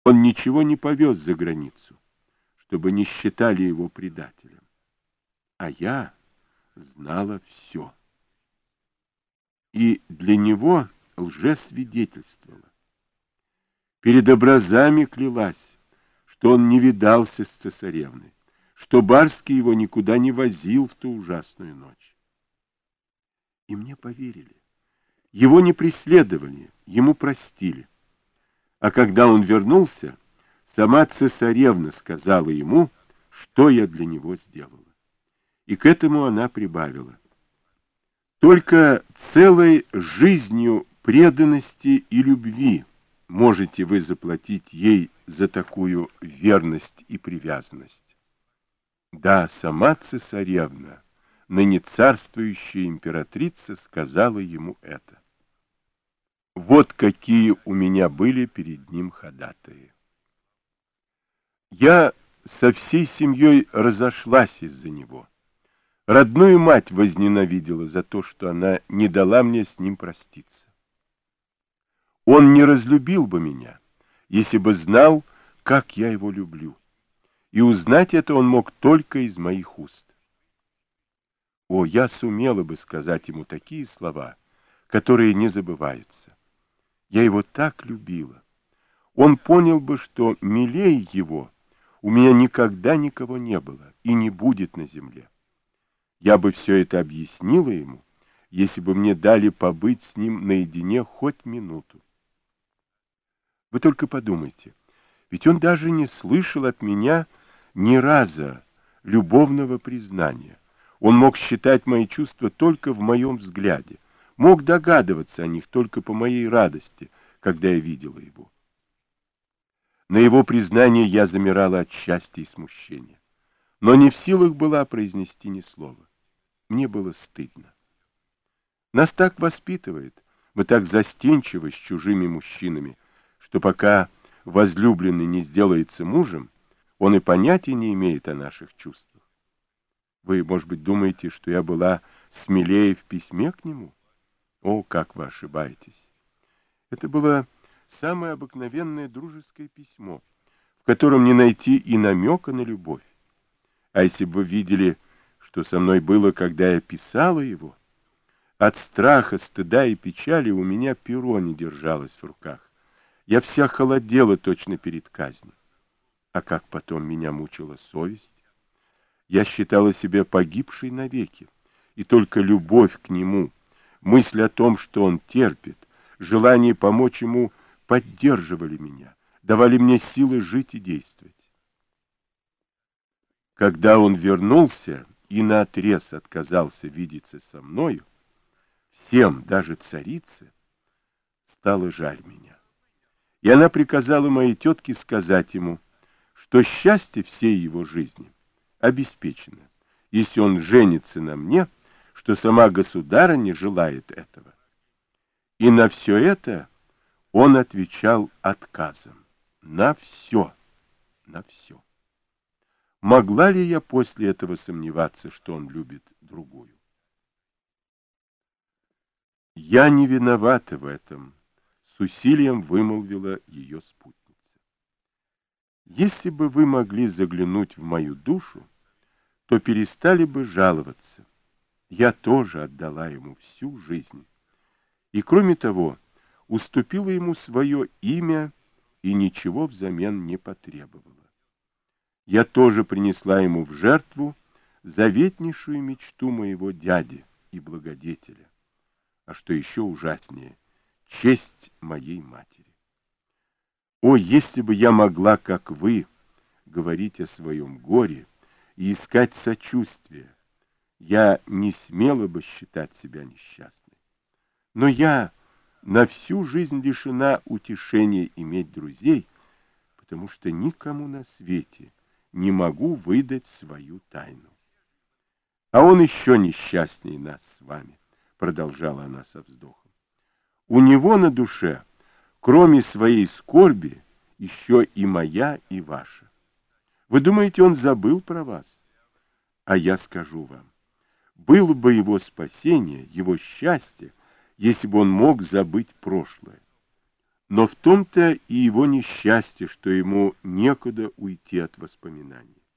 Он ничего не повез за границу, чтобы не считали его предателем. А я знала все. И для него лжесвидетельствовала. Перед образами клялась, что он не видался с цесаревной, что Барский его никуда не возил в ту ужасную ночь. И мне поверили. Его не преследовали, ему простили. А когда он вернулся, сама цесаревна сказала ему, что я для него сделала. И к этому она прибавила: только целой жизнью преданности и любви можете вы заплатить ей за такую верность и привязанность. Да, сама цесаревна, ныне царствующая императрица, сказала ему это. Вот какие у меня были перед ним ходатаи. Я со всей семьей разошлась из-за него. Родную мать возненавидела за то, что она не дала мне с ним проститься. Он не разлюбил бы меня, если бы знал, как я его люблю. И узнать это он мог только из моих уст. О, я сумела бы сказать ему такие слова, которые не забываются. Я его так любила. Он понял бы, что милее его у меня никогда никого не было и не будет на земле. Я бы все это объяснила ему, если бы мне дали побыть с ним наедине хоть минуту. Вы только подумайте, ведь он даже не слышал от меня ни разу любовного признания. Он мог считать мои чувства только в моем взгляде, мог догадываться о них только по моей радости, когда я видела его. На его признание я замирала от счастья и смущения, но не в силах была произнести ни слова. Мне было стыдно. Нас так воспитывает, мы так застенчивы с чужими мужчинами, что пока возлюбленный не сделается мужем, он и понятия не имеет о наших чувствах. Вы, может быть, думаете, что я была смелее в письме к нему? О, как вы ошибаетесь! Это было самое обыкновенное дружеское письмо, в котором не найти и намека на любовь. А если бы вы видели, что со мной было, когда я писала его, от страха, стыда и печали у меня перо не держалось в руках. Я вся холодела точно перед казнью. А как потом меня мучила совесть? Я считала себя погибшей навеки, и только любовь к нему, мысль о том, что он терпит, желание помочь ему поддерживали меня, давали мне силы жить и действовать. Когда он вернулся и наотрез отказался видеться со мною, всем, даже царице, стало жаль меня. И она приказала моей тетке сказать ему, что счастье всей его жизни обеспечено, если он женится на мне, что сама государыня желает этого. И на все это он отвечал отказом. На все, на все. Могла ли я после этого сомневаться, что он любит другую? Я не виновата в этом, с усилием вымолвила ее спутница. Если бы вы могли заглянуть в мою душу, то перестали бы жаловаться. Я тоже отдала ему всю жизнь. И, кроме того, уступила ему свое имя и ничего взамен не потребовала. Я тоже принесла ему в жертву заветнейшую мечту моего дяди и благодетеля, а что еще ужаснее, честь моей матери. О, если бы я могла, как вы, говорить о своем горе и искать сочувствия, я не смела бы считать себя несчастной. Но я на всю жизнь лишена утешения иметь друзей, потому что никому на свете не могу выдать свою тайну. А он еще несчастнее нас с вами, продолжала она со вздохом. У него на душе, кроме своей скорби, еще и моя, и ваша. Вы думаете, он забыл про вас? А я скажу вам, было бы его спасение, его счастье, если бы он мог забыть прошлое. Но в том-то и его несчастье, что ему некуда уйти от воспоминаний.